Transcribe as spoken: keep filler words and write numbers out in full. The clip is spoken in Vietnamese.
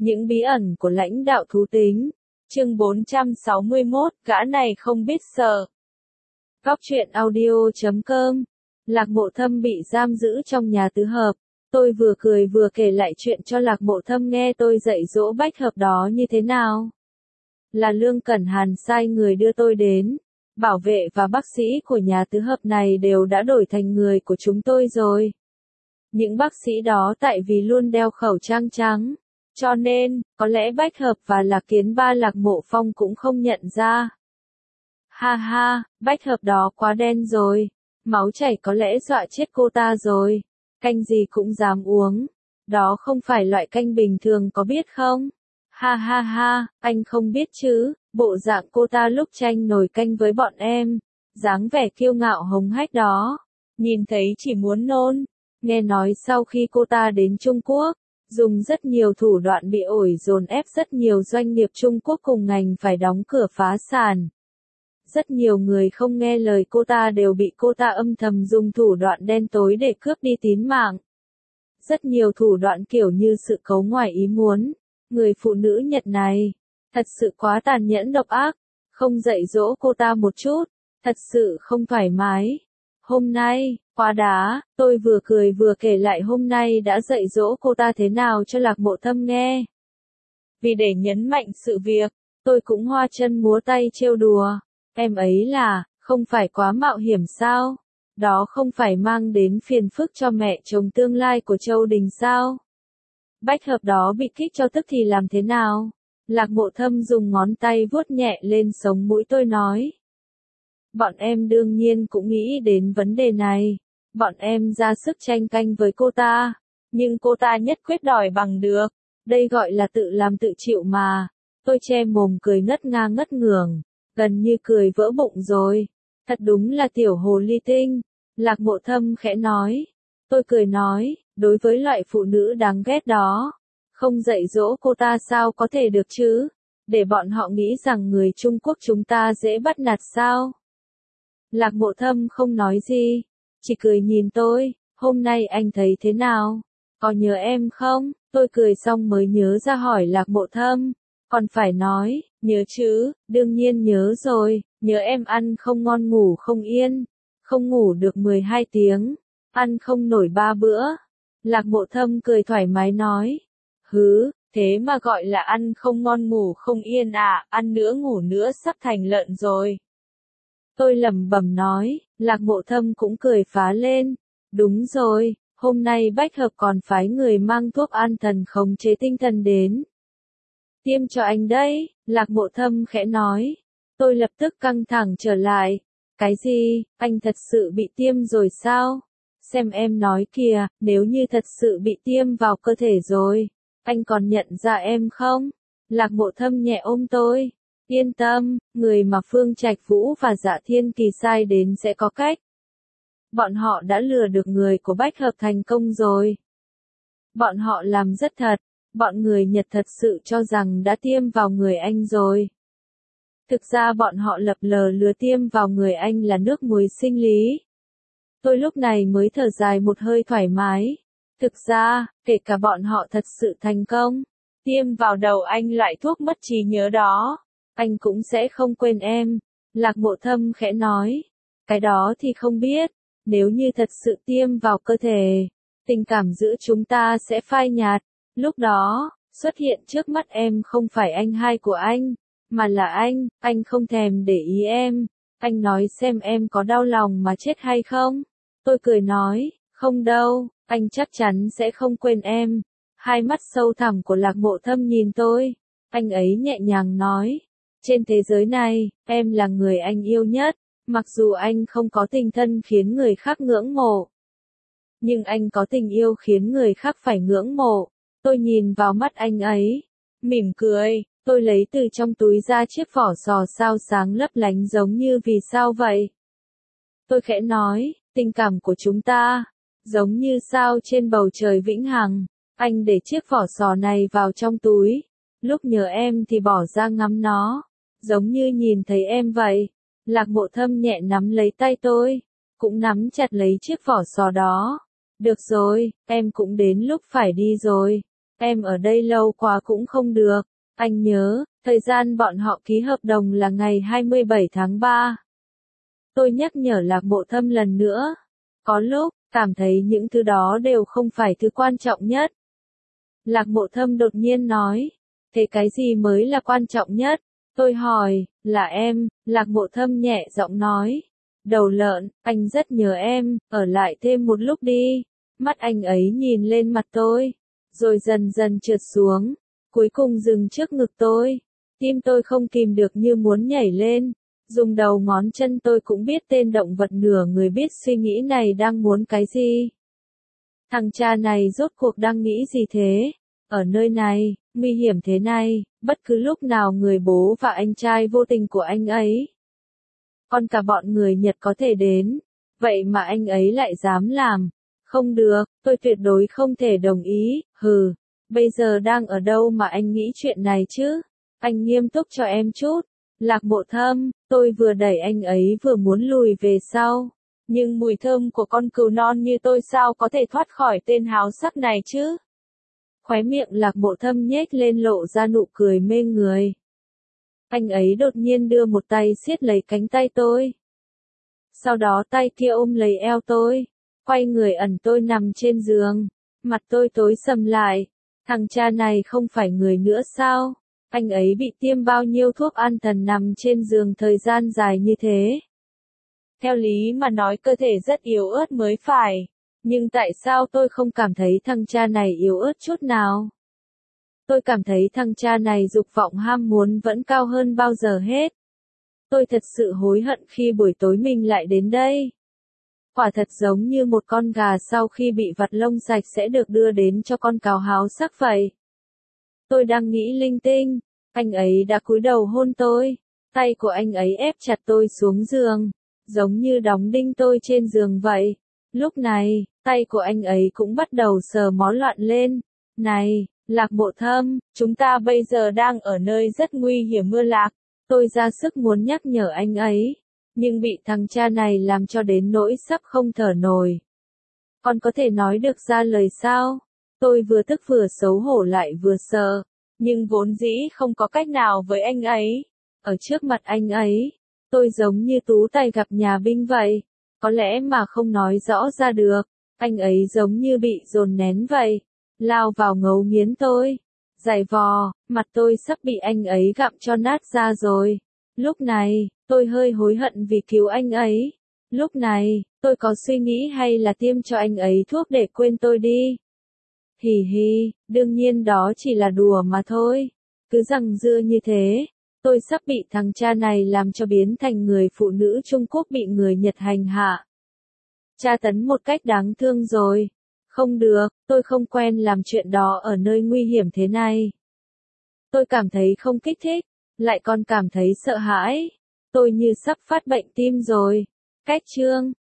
Những bí ẩn của lãnh đạo thú tính. Chương bốn trăm sáu mươi mốt, gã này không biết sợ. Góc truyện audio chấm com. Lạc Mộ Thâm bị giam giữ trong nhà tứ hợp. Tôi vừa cười vừa kể lại chuyện cho Lạc Mộ Thâm nghe tôi dạy dỗ bách hợp đó như thế nào. Là Lương Cẩn Hàn sai người đưa tôi đến. Bảo vệ và bác sĩ của nhà tứ hợp này đều đã đổi thành người của chúng tôi rồi. Những bác sĩ đó tại vì luôn đeo khẩu trang trắng. Cho nên, có lẽ Bách Hợp và Lạc Kiến Ba Lạc Mộ Phong cũng không nhận ra. Ha ha, Bách Hợp đó quá đen rồi. Máu chảy có lẽ dọa chết cô ta rồi. Canh gì cũng dám uống. Đó không phải loại canh bình thường có biết không? Ha ha ha, anh không biết chứ. Bộ dạng cô ta lúc tranh nồi canh với bọn em. Dáng vẻ kiêu ngạo hống hách đó. Nhìn thấy chỉ muốn nôn. Nghe nói sau khi cô ta đến Trung Quốc, dùng rất nhiều thủ đoạn bị ổi dồn ép rất nhiều doanh nghiệp Trung Quốc cùng ngành phải đóng cửa phá sản. Rất nhiều người không nghe lời cô ta đều bị cô ta âm thầm dùng thủ đoạn đen tối để cướp đi tín mạng. Rất nhiều thủ đoạn kiểu như sự cấu ngoài ý muốn. Người phụ nữ Nhật này, thật sự quá tàn nhẫn độc ác, không dạy dỗ cô ta một chút, thật sự không thoải mái. Hôm nay, quá đá, tôi vừa cười vừa kể lại hôm nay đã dạy dỗ cô ta thế nào cho Lạc Mộ Thâm nghe. Vì để nhấn mạnh sự việc, tôi cũng hoa chân múa tay trêu đùa. Em ấy là, không phải quá mạo hiểm sao? Đó không phải mang đến phiền phức cho mẹ chồng tương lai của Châu Đình sao? Bách Hợp đó bị kích cho tức thì làm thế nào? Lạc Mộ Thâm dùng ngón tay vuốt nhẹ lên sống mũi tôi nói. Bọn em đương nhiên cũng nghĩ đến vấn đề này. Bọn em ra sức tranh canh với cô ta. Nhưng cô ta nhất quyết đòi bằng được. Đây gọi là tự làm tự chịu mà. Tôi che mồm cười ngất ngang ngất ngưởng. Gần như cười vỡ bụng rồi. Thật đúng là tiểu hồ ly tinh. Lạc Mộ Thâm khẽ nói. Tôi cười nói, đối với loại phụ nữ đáng ghét đó. Không dạy dỗ cô ta sao có thể được chứ? Để bọn họ nghĩ rằng người Trung Quốc chúng ta dễ bắt nạt sao? Lạc Mộ Thâm không nói gì, chỉ cười nhìn tôi, hôm nay anh thấy thế nào? Có nhớ em không? Tôi cười xong mới nhớ ra hỏi Lạc Mộ Thâm, còn phải nói, nhớ chứ, đương nhiên nhớ rồi, nhớ em ăn không ngon ngủ không yên, không ngủ được mười hai tiếng, ăn không nổi ba bữa. Lạc Mộ Thâm cười thoải mái nói, hứ, thế mà gọi là ăn không ngon ngủ không yên à, ăn nữa ngủ nữa sắp thành lợn rồi. Tôi lẩm bẩm nói, Lạc Mộ Thâm cũng cười phá lên. Đúng rồi, hôm nay Bách Hợp còn phái người mang thuốc an thần khống chế tinh thần đến. Tiêm cho anh đấy, Lạc Mộ Thâm khẽ nói. Tôi lập tức căng thẳng trở lại. Cái gì, anh thật sự bị tiêm rồi sao? Xem em nói kìa, nếu như thật sự bị tiêm vào cơ thể rồi, anh còn nhận ra em không? Lạc Mộ Thâm nhẹ ôm tôi. Yên tâm, người mà Phương Trạch Vũ và Dạ Thiên Kỳ sai đến sẽ có cách. Bọn họ đã lừa được người của Bách Hợp thành công rồi. Bọn họ làm rất thật, bọn người Nhật thật sự cho rằng đã tiêm vào người anh rồi. Thực ra bọn họ lập lờ lừa tiêm vào người anh là nước muối sinh lý. Tôi lúc này mới thở dài một hơi thoải mái. Thực ra, kể cả bọn họ thật sự thành công, tiêm vào đầu anh loại thuốc mất trí nhớ đó, anh cũng sẽ không quên em. Lạc Mộ Thâm khẽ nói. Cái đó thì không biết. Nếu như thật sự tiêm vào cơ thể, tình cảm giữa chúng ta sẽ phai nhạt. Lúc đó, xuất hiện trước mắt em không phải anh hai của anh, mà là anh, anh không thèm để ý em. Anh nói xem em có đau lòng mà chết hay không? Tôi cười nói, không đâu, anh chắc chắn sẽ không quên em. Hai mắt sâu thẳm của Lạc Mộ Thâm nhìn tôi. Anh ấy nhẹ nhàng nói. Trên thế giới này, em là người anh yêu nhất, mặc dù anh không có tình thân khiến người khác ngưỡng mộ. Nhưng anh có tình yêu khiến người khác phải ngưỡng mộ. Tôi nhìn vào mắt anh ấy, mỉm cười, tôi lấy từ trong túi ra chiếc vỏ sò sao sáng lấp lánh giống như vì sao vậy. Tôi khẽ nói, tình cảm của chúng ta, giống như sao trên bầu trời vĩnh hằng. Anh để chiếc vỏ sò này vào trong túi, lúc nhớ em thì bỏ ra ngắm nó. Giống như nhìn thấy em vậy. Lạc Mộ Thâm nhẹ nắm lấy tay tôi, cũng nắm chặt lấy chiếc vỏ sò đó. Được rồi, em cũng đến lúc phải đi rồi. Em ở đây lâu quá cũng không được. Anh nhớ, thời gian bọn họ ký hợp đồng là ngày hai mươi bảy tháng ba. Tôi nhắc nhở Lạc Mộ Thâm lần nữa. Có lúc, cảm thấy những thứ đó đều không phải thứ quan trọng nhất. Lạc Mộ Thâm đột nhiên nói. Thế cái gì mới là quan trọng nhất? Tôi hỏi, là em, Lạc Mộ Thâm nhẹ giọng nói. Đầu lợn, anh rất nhớ em, ở lại thêm một lúc đi. Mắt anh ấy nhìn lên mặt tôi, rồi dần dần trượt xuống, cuối cùng dừng trước ngực tôi. Tim tôi không kìm được như muốn nhảy lên. Dùng đầu ngón chân tôi cũng biết tên động vật nửa người biết suy nghĩ này đang muốn cái gì. Thằng cha này rốt cuộc đang nghĩ gì thế? Ở nơi này, nguy hiểm thế này, bất cứ lúc nào người bố và anh trai vô tình của anh ấy, còn cả bọn người Nhật có thể đến. Vậy mà anh ấy lại dám làm. Không được, tôi tuyệt đối không thể đồng ý. Hừ, bây giờ đang ở đâu mà anh nghĩ chuyện này chứ? Anh nghiêm túc cho em chút. Lạc Mộ Thâm, tôi vừa đẩy anh ấy vừa muốn lùi về sau. Nhưng mùi thơm của con cừu non như tôi sao có thể thoát khỏi tên háo sắc này chứ? Khóe miệng Lạc Mộ Thâm nhếch lên lộ ra nụ cười mê người. Anh ấy đột nhiên đưa một tay siết lấy cánh tay tôi. Sau đó tay kia ôm lấy eo tôi, quay người ẩn tôi nằm trên giường. Mặt tôi tối sầm lại. Thằng cha này không phải người nữa sao? Anh ấy bị tiêm bao nhiêu thuốc an thần nằm trên giường thời gian dài như thế? Theo lý mà nói cơ thể rất yếu ớt mới phải. Nhưng tại sao tôi không cảm thấy thằng cha này yếu ớt chút nào? Tôi cảm thấy thằng cha này dục vọng ham muốn vẫn cao hơn bao giờ hết. Tôi thật sự hối hận khi buổi tối mình lại đến đây. Quả thật giống như một con gà sau khi bị vặt lông sạch sẽ được đưa đến cho con cào háo sắc vậy. Tôi đang nghĩ linh tinh, anh ấy đã cúi đầu hôn tôi, tay của anh ấy ép chặt tôi xuống giường, giống như đóng đinh tôi trên giường vậy. Lúc này, tay của anh ấy cũng bắt đầu sờ mó loạn lên. Này, Lạc Mộ Thâm, chúng ta bây giờ đang ở nơi rất nguy hiểm mưa lạc. Tôi ra sức muốn nhắc nhở anh ấy, nhưng bị thằng cha này làm cho đến nỗi sắp không thở nổi. Còn có thể nói được ra lời sao? Tôi vừa tức vừa xấu hổ lại vừa sợ, nhưng vốn dĩ không có cách nào với anh ấy. Ở trước mặt anh ấy, tôi giống như tú tài gặp nhà binh vậy, có lẽ mà không nói rõ ra được. Anh ấy giống như bị dồn nén vậy, lao vào ngấu nghiến tôi, giày vò, mặt tôi sắp bị anh ấy gặm cho nát ra rồi. Lúc này, tôi hơi hối hận vì cứu anh ấy. Lúc này, tôi có suy nghĩ hay là tiêm cho anh ấy thuốc để quên tôi đi. Hì hì, đương nhiên đó chỉ là đùa mà thôi. Cứ rằng dưa như thế, tôi sắp bị thằng cha này làm cho biến thành người phụ nữ Trung Quốc bị người Nhật hành hạ. Tra tấn một cách đáng thương rồi. Không được, tôi không quen làm chuyện đó ở nơi nguy hiểm thế này. Tôi cảm thấy không kích thích, lại còn cảm thấy sợ hãi. Tôi như sắp phát bệnh tim rồi. Cách chương